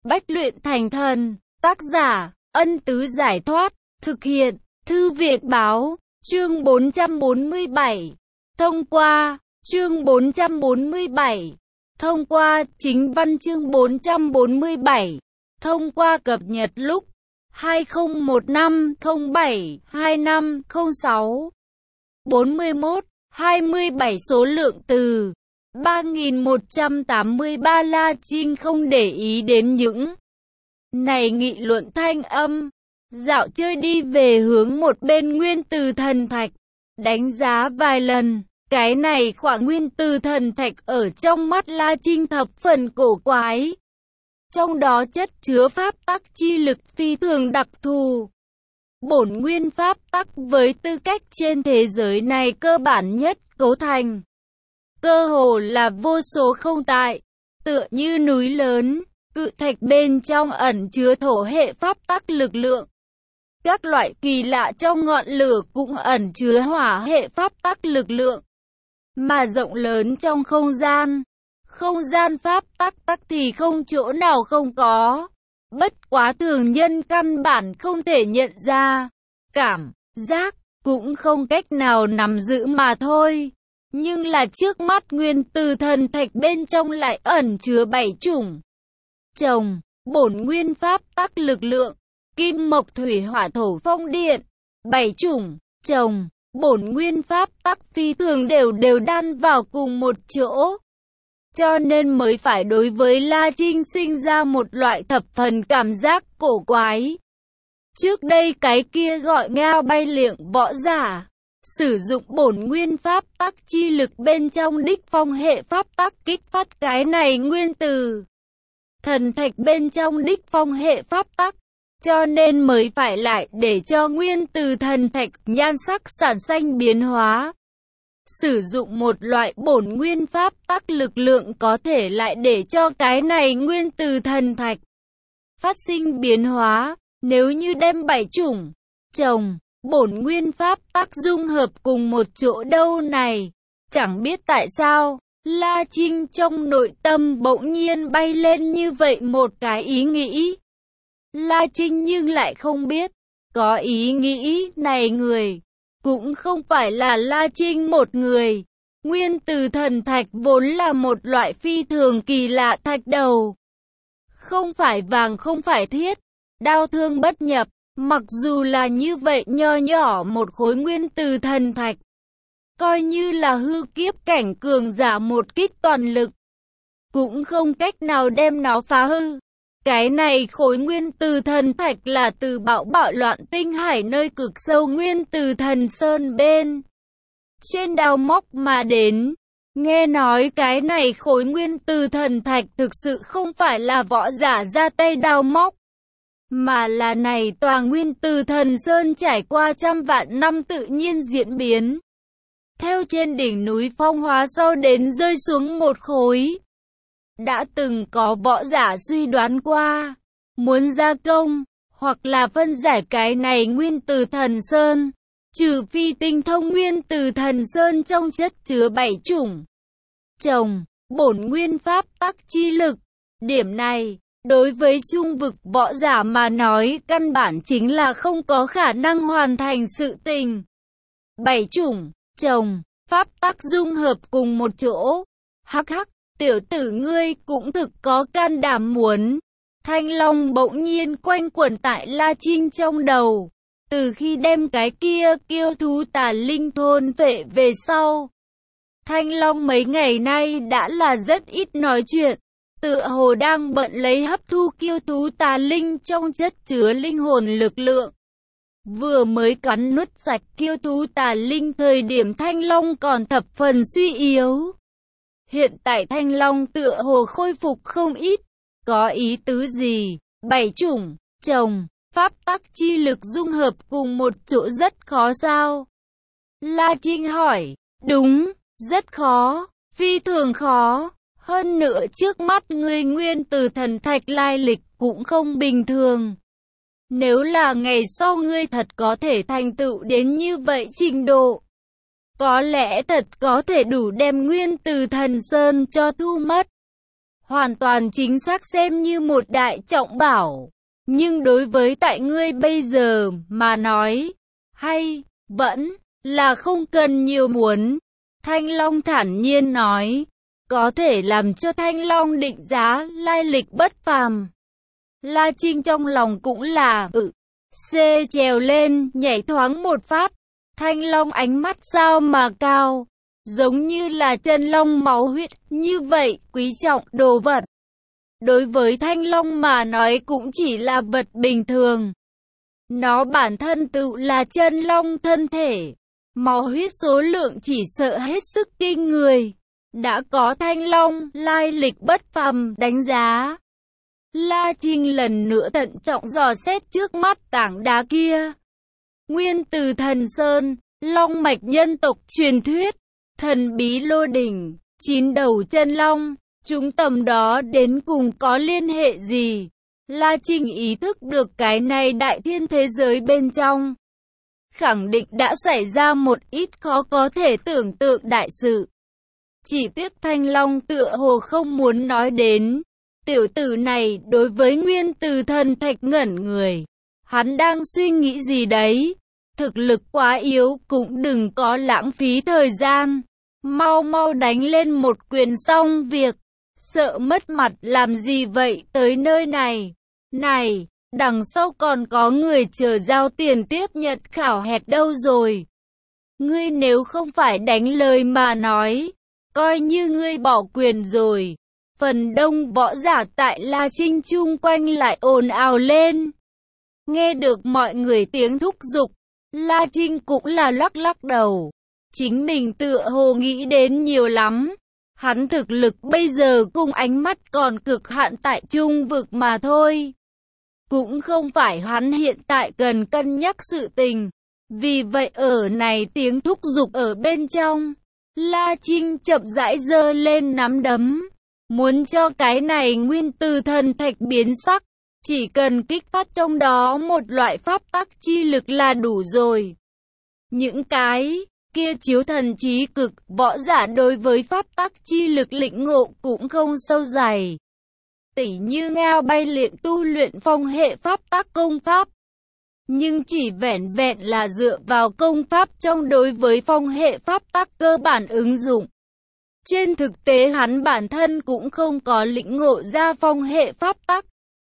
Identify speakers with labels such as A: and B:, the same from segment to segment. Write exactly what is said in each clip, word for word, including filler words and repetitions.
A: Bách luyện thành thần. Tác giả, Ân Tứ Giải Thoát. Thực hiện, Thư Việt Báo. Chương bốn trăm bốn mươi bảy. Thông qua. Chương bốn trăm bốn mươi bảy. Thông qua. Chính văn chương bốn trăm bốn mươi bảy. Thông qua cập nhật lúc hai không một năm không bảy hai năm không sáu. bốn mươi mốt, hai mươi bảy số lượng từ ba nghìn một trăm tám mươi ba. La Trinh không để ý đến những này nghị luận thanh âm, dạo chơi đi về hướng một bên nguyên từ thần thạch, đánh giá vài lần. Cái này khoảng nguyên từ thần thạch ở trong mắt La Trinh thập phần cổ quái. Trong đó chất chứa pháp tắc chi lực phi thường đặc thù. Bổn nguyên pháp tắc với tư cách trên thế giới này cơ bản nhất cấu thành. Cơ hồ là vô số không tại, tựa như núi lớn, cự thạch bên trong ẩn chứa thổ hệ pháp tắc lực lượng. Các loại kỳ lạ trong ngọn lửa cũng ẩn chứa hỏa hệ pháp tắc lực lượng. Mà rộng lớn trong không gian, không gian pháp tắc tắc thì không chỗ nào không có. Bất quá thường nhân căn bản không thể nhận ra, cảm giác cũng không cách nào nắm giữ mà thôi. Nhưng là trước mắt nguyên từ thần thạch bên trong lại ẩn chứa bảy chủng trồng bổn nguyên pháp tắc lực lượng, kim mộc thủy hỏa thổ phong điện. Bảy chủng trồng bổn nguyên pháp tắc phi thường đều đều đan vào cùng một chỗ, cho nên mới phải đối với La Trinh sinh ra một loại thập phần cảm giác cổ quái. Trước đây cái kia gọi ngao bay liệng võ giả, sử dụng bổn nguyên pháp tắc chi lực bên trong đích phong hệ pháp tắc kích phát cái này nguyên từ thần thạch bên trong đích phong hệ pháp tắc, cho nên mới phải lại để cho nguyên từ thần thạch nhan sắc sản sinh biến hóa. Sử dụng một loại bổn nguyên pháp tắc lực lượng có thể lại để cho cái này nguyên từ thần thạch phát sinh biến hóa. Nếu như đem bảy chủng trồng bổn nguyên pháp tắc dung hợp cùng một chỗ đâu này, chẳng biết tại sao La Trinh trong nội tâm bỗng nhiên bay lên như vậy một cái ý nghĩ. La Trinh nhưng lại không biết, có ý nghĩ này người cũng không phải là La Trinh một người. Nguyên từ thần thạch vốn là một loại phi thường kỳ lạ thạch đầu. Không phải vàng không phải thiết, đao thương bất nhập. Mặc dù là như vậy nho nhỏ một khối nguyên từ thần thạch, coi như là hư kiếp cảnh cường giả một kích toàn lực, cũng không cách nào đem nó phá hư. Cái này khối nguyên từ thần thạch là từ bão bạo loạn tinh hải nơi cực sâu nguyên từ thần sơn bên trên đào móc mà đến. Nghe nói cái này khối nguyên từ thần thạch thực sự không phải là võ giả ra tay đào móc, mà là này tòa nguyên từ thần sơn trải qua trăm vạn năm tự nhiên diễn biến, theo trên đỉnh núi phong hóa sau đến rơi xuống một khối. Đã từng có võ giả suy đoán qua, muốn gia công, hoặc là phân giải cái này nguyên từ thần sơn, trừ phi tinh thông nguyên từ thần sơn trong chất chứa bảy chủng trồng bổn nguyên pháp tắc chi lực. Điểm này, đối với trung vực võ giả mà nói căn bản chính là không có khả năng hoàn thành sự tình. Bảy chủng trồng pháp tắc dung hợp cùng một chỗ. Hắc hắc, tiểu tử ngươi cũng thực có can đảm muốn. Thanh long bỗng nhiên quanh quẩn tại La Trinh trong đầu. Từ khi đem cái kia kiêu thú tà linh thôn vệ về sau, Thanh long mấy ngày nay đã là rất ít nói chuyện, tựa hồ đang bận lấy hấp thu kiêu thú tà linh trong chất chứa linh hồn lực lượng. Vừa mới cắn nuốt sạch kiêu thú tà linh thời điểm Thanh long còn thập phần suy yếu. Hiện tại Thanh long tựa hồ khôi phục không ít. Có ý tứ gì? Bảy chủng trồng pháp tắc chi lực dung hợp cùng một chỗ rất khó sao? La Trinh hỏi. Đúng, rất khó, phi thường khó. Hơn nữa trước mắt ngươi nguyên từ thần thạch lai lịch cũng không bình thường. Nếu là ngày sau ngươi thật có thể thành tựu đến như vậy trình độ, có lẽ thật có thể đủ đem nguyên từ thần sơn cho thu mất. hoàn toàn chính xác xem như một đại trọng bảo. Nhưng đối với tại ngươi bây giờ mà nói, hay, vẫn, là không cần nhiều muốn. Thanh Long thản nhiên nói, có thể làm cho Thanh Long định giá lai lịch bất phàm. La Trinh trong lòng cũng là, ừ, xê trèo lên, nhảy thoáng một phát. Thanh Long ánh mắt sao mà cao, giống như là chân long máu huyết, như vậy, quý trọng đồ vật. Đối với Thanh Long mà nói cũng chỉ là vật bình thường. Nó bản thân tự là chân long thân thể. Máu huyết số lượng chỉ sợ hết sức kinh người. Đã có Thanh Long, lai lịch bất phàm, đánh giá. La Trinh lần nữa thận trọng dò xét trước mắt tảng đá kia. Nguyên từ Thần Sơn, long mạch nhân tộc truyền thuyết, thần bí lô đỉnh, chín đầu chân long, chúng tầm đó đến cùng có liên hệ gì? La Trinh ý thức được cái này đại thiên thế giới bên trong. Khẳng định đã xảy ra một ít khó có thể tưởng tượng đại sự. Chỉ tiếc Thanh Long tựa hồ không muốn nói đến. Tiểu tử này đối với nguyên từ thần thạch ngẩn người. Hắn đang suy nghĩ gì đấy? Thực lực quá yếu cũng đừng có lãng phí thời gian. Mau mau đánh lên một quyền xong việc. Sợ mất mặt làm gì vậy tới nơi này? Này, đằng sau còn có người chờ giao tiền tiếp nhận khảo hạch đâu rồi? Ngươi nếu không phải đánh lời mà nói, coi như ngươi bỏ quyền rồi. Phần đông võ giả tại La Trinh chung quanh lại ồn ào lên. Nghe được mọi người tiếng thúc giục, La Trinh cũng là lắc lắc đầu. Chính mình tựa hồ nghĩ đến nhiều lắm. Hắn thực lực bây giờ cùng ánh mắt còn cực hạn tại trung vực mà thôi. Cũng không phải hắn hiện tại cần cân nhắc sự tình. Vì vậy ở này tiếng thúc giục ở bên trong, La Trinh chậm rãi giơ lên nắm đấm. Muốn cho cái này nguyên từ thần thạch biến sắc, chỉ cần kích phát trong đó một loại pháp tắc chi lực là đủ rồi. Những cái kia chiếu thần trí cực võ giả đối với pháp tắc chi lực lĩnh ngộ cũng không sâu dày. Tỉ như ngao bay luyện tu luyện phong hệ pháp tắc công pháp. Nhưng chỉ vẻn vẹn là dựa vào công pháp trong đối với phong hệ pháp tắc cơ bản ứng dụng. Trên thực tế hắn bản thân cũng không có lĩnh ngộ ra phong hệ pháp tắc.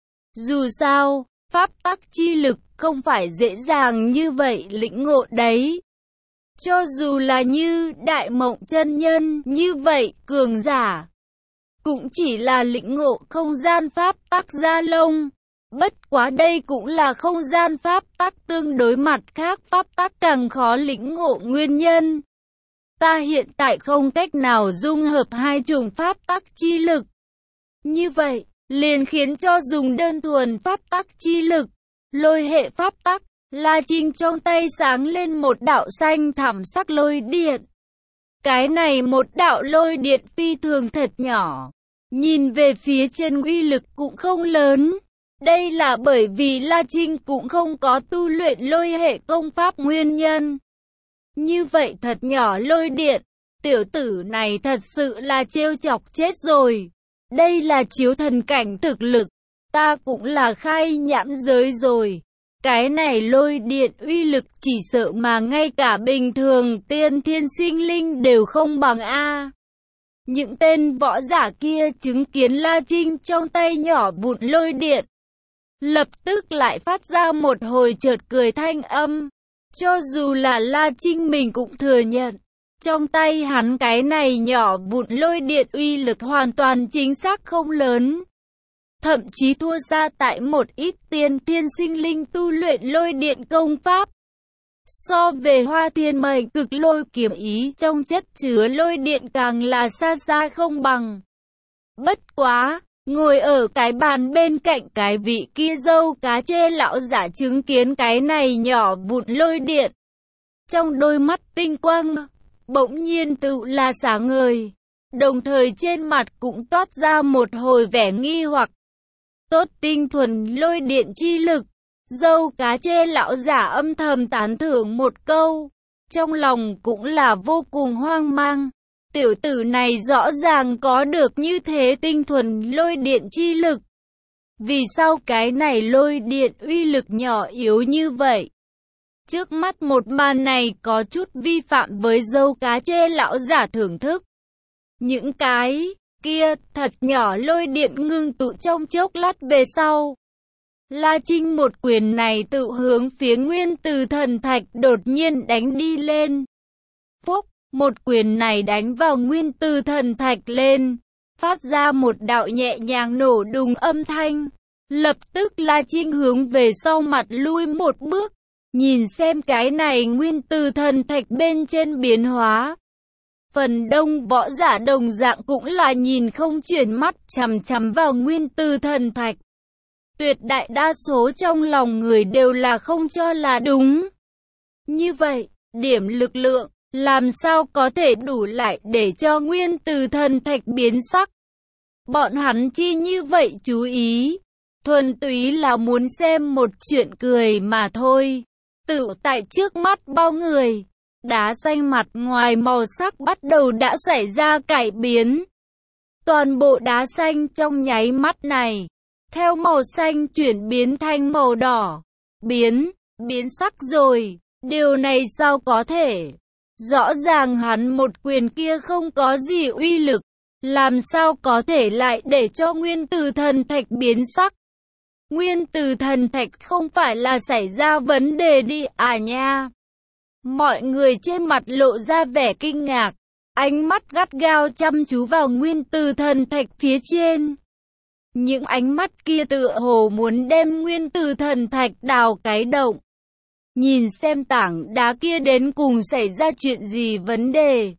A: Dù sao, pháp tắc chi lực không phải dễ dàng như vậy lĩnh ngộ đấy. Cho dù là như Đại Mộng chân nhân như vậy cường giả, cũng chỉ là lĩnh ngộ không gian pháp tắc gia lông. Bất quá đây cũng là không gian pháp tắc tương đối mặt khác pháp tắc càng khó lĩnh ngộ nguyên nhân. Ta hiện tại không cách nào dung hợp hai chủng pháp tắc chi lực. Như vậy, liền khiến cho dùng đơn thuần pháp tắc chi lực, lôi hệ pháp tắc, La Trinh trong tay sáng lên một đạo xanh thẳm sắc lôi điện. Cái này một đạo lôi điện phi thường thật nhỏ, nhìn về phía trên uy lực cũng không lớn. Đây là bởi vì La Trinh cũng không có tu luyện lôi hệ công pháp nguyên nhân. Như vậy thật nhỏ lôi điện, tiểu tử này thật sự là trêu chọc chết rồi. Đây là chiếu thần cảnh thực lực, ta cũng là khai nhãn giới rồi. Cái này lôi điện uy lực chỉ sợ mà ngay cả bình thường tiên thiên sinh linh đều không bằng a. Những tên võ giả kia chứng kiến La Trinh trong tay nhỏ vụn lôi điện, lập tức lại phát ra một hồi chợt cười thanh âm. Cho dù là La Trinh mình cũng thừa nhận, trong tay hắn cái này nhỏ vụn lôi điện uy lực hoàn toàn chính xác không lớn. Thậm chí thua xa tại một ít tiên thiên sinh linh tu luyện lôi điện công pháp. So về Hoa Thiên Mệnh cực lôi kiếm ý trong chất chứa lôi điện càng là xa xa không bằng. Bất quá, ngồi ở cái bàn bên cạnh cái vị kia dâu cá chê lão giả chứng kiến cái này nhỏ vụn lôi điện. Trong đôi mắt tinh quang, bỗng nhiên tự là sáng ngời. Đồng thời trên mặt cũng toát ra một hồi vẻ nghi hoặc. Tốt tinh thuần lôi điện chi lực. Dâu cá chê lão giả âm thầm tán thưởng một câu. Trong lòng cũng là vô cùng hoang mang. tiểu tử này rõ ràng có được như thế tinh thuần lôi điện chi lực. Vì sao cái này lôi điện uy lực nhỏ yếu như vậy? Trước mắt một màn này có chút vi phạm với dâu cá chê lão giả thưởng thức. Những cái kia thật nhỏ lôi điện ngưng tụ trong chốc lát về sau. La Trinh một quyền này tự hướng phía nguyên từ thần thạch đột nhiên đánh đi lên. Phúc, một quyền này đánh vào nguyên từ thần thạch lên, phát ra một đạo nhẹ nhàng nổ đùng âm thanh. Lập tức La Trinh hướng về sau mặt lui một bước, nhìn xem cái này nguyên từ thần thạch bên trên biến hóa. Phần đông võ giả đồng dạng cũng là nhìn không chuyển mắt chằm chằm vào nguyên từ thần thạch. Tuyệt đại đa số trong lòng người đều là không cho là đúng. Như vậy, điểm lực lượng, làm sao có thể đủ lại để cho nguyên từ thần thạch biến sắc? Bọn hắn chi như vậy chú ý, thuần túy là muốn xem một chuyện cười mà thôi. Tự tại trước mắt bao người, đá xanh mặt ngoài màu sắc bắt đầu đã xảy ra cải biến. Toàn bộ đá xanh trong nháy mắt này, theo màu xanh chuyển biến thành màu đỏ. Biến, biến sắc rồi, điều này sao có thể? Rõ ràng hắn một quyền kia không có gì uy lực, làm sao có thể lại để cho nguyên từ thần thạch biến sắc? Nguyên từ thần thạch không phải là xảy ra vấn đề đi à nha? Mọi người trên mặt lộ ra vẻ kinh ngạc, ánh mắt gắt gao chăm chú vào nguyên từ thần thạch phía trên. Những ánh mắt kia tựa hồ muốn đem nguyên từ thần thạch đào cái động. Nhìn xem tảng đá kia đến cùng xảy ra chuyện gì vấn đề.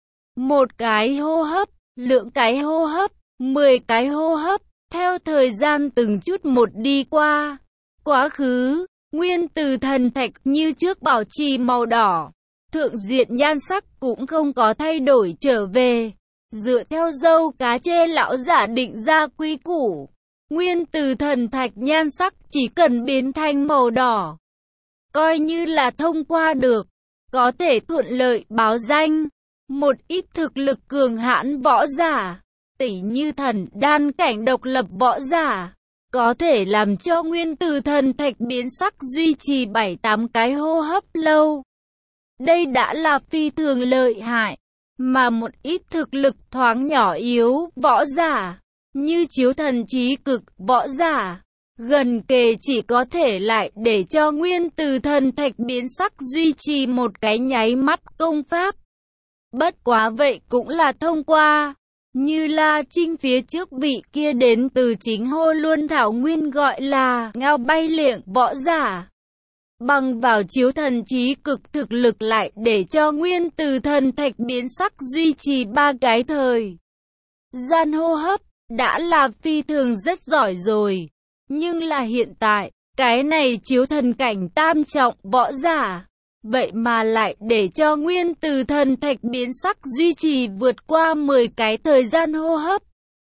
A: Một cái hô hấp, lượng cái hô hấp, mười cái hô hấp, theo thời gian từng chút một đi qua. Quá khứ, nguyên từ thần thạch như trước bảo trì màu đỏ. Thượng diện nhan sắc cũng không có thay đổi trở về. Dựa theo dâu cá chê lão giả định ra quy củ, nguyên từ thần thạch nhan sắc chỉ cần biến thành màu đỏ, coi như là thông qua được, có thể thuận lợi báo danh. Một ít thực lực cường hãn võ giả, tỉ như thần đan cảnh độc lập võ giả, có thể làm cho nguyên từ thần thạch biến sắc duy trì bảy tám cái hô hấp lâu. Đây đã là phi thường lợi hại. Mà một ít thực lực thoáng nhỏ yếu võ giả, như chiếu thần trí cực võ giả, gần kề chỉ có thể lại để cho nguyên từ thần thạch biến sắc duy trì một cái nháy mắt công pháp. Bất quá vậy cũng là thông qua, như La Trinh phía trước vị kia đến từ chính Hô Luân Thảo Nguyên gọi là ngao bay liệng võ giả. Bằng vào chiếu thần trí cực thực lực lại để cho nguyên từ thần thạch biến sắc duy trì ba cái thời gian hô hấp, đã là phi thường rất giỏi rồi. Nhưng là hiện tại, cái này chiếu thần cảnh tam trọng võ giả, vậy mà lại để cho nguyên từ thần thạch biến sắc duy trì vượt qua mười cái thời gian hô hấp.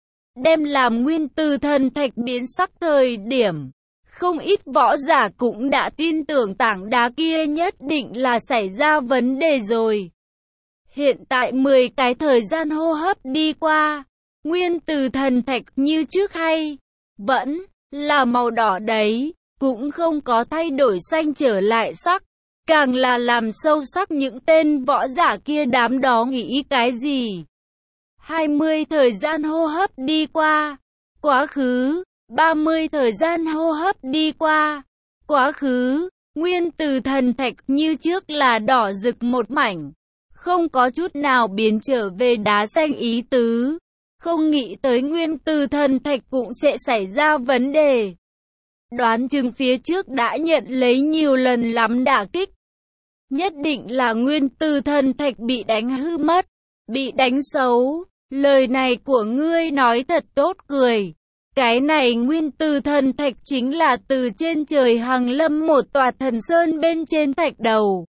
A: Đem làm nguyên từ thần thạch biến sắc thời điểm, không ít võ giả cũng đã tin tưởng tảng đá kia nhất định là xảy ra vấn đề rồi. Hiện tại mười cái thời gian hô hấp đi qua, nguyên từ thần thạch như trước hay vẫn là màu đỏ đấy, cũng không có thay đổi xanh trở lại sắc, càng là làm sâu sắc những tên võ giả kia đám đó nghĩ cái gì. hai mươi thời gian hô hấp đi qua, quá khứ, ba mươi thời gian hô hấp đi qua, quá khứ, nguyên từ thần thạch như trước là đỏ rực một mảnh, không có chút nào biến trở về đá xanh ý tứ. Không nghĩ tới nguyên từ thần thạch cũng sẽ xảy ra vấn đề. Đoán chừng phía trước đã nhận lấy nhiều lần lắm đả kích. Nhất định là nguyên từ thần thạch bị đánh hư mất, bị đánh xấu. Lời này của ngươi nói thật tốt cười. Cái này nguyên từ thần thạch chính là từ trên trời hằng lâm một tòa thần sơn bên trên thạch đầu.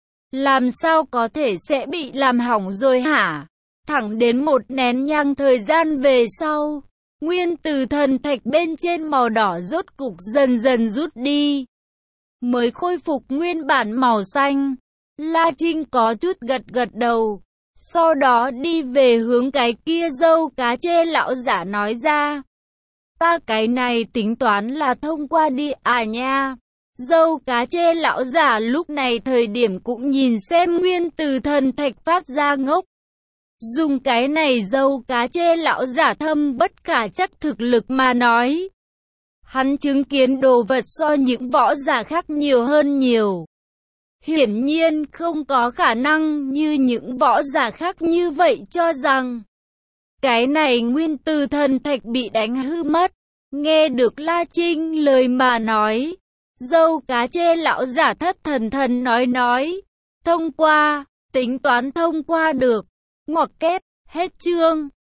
A: Làm sao có thể sẽ bị làm hỏng rồi hả? Thẳng đến một nén nhang thời gian về sau, nguyên từ thần thạch bên trên màu đỏ rốt cục dần dần rút đi, mới khôi phục nguyên bản màu xanh. La Trinh có chút gật gật đầu. Sau đó đi về hướng cái kia. Dâu cá chê lão giả nói ra. Ta cái này tính toán là thông qua đi à nha. Dâu cá chê lão giả lúc này thời điểm cũng nhìn xem nguyên từ thần thạch phát ra ngốc. Dùng cái này dâu cá chê lão giả thâm bất khả chắc thực lực mà nói. Hắn chứng kiến đồ vật so những võ giả khác nhiều hơn nhiều. Hiển nhiên không có khả năng như những võ giả khác như vậy cho rằng cái này nguyên từ thần thạch bị đánh hư mất. Nghe được La Trinh lời mà nói, dâu cá chê lão giả thất thần thần nói nói. Thông qua, tính toán thông qua được. Ngoặc kép, hết chương.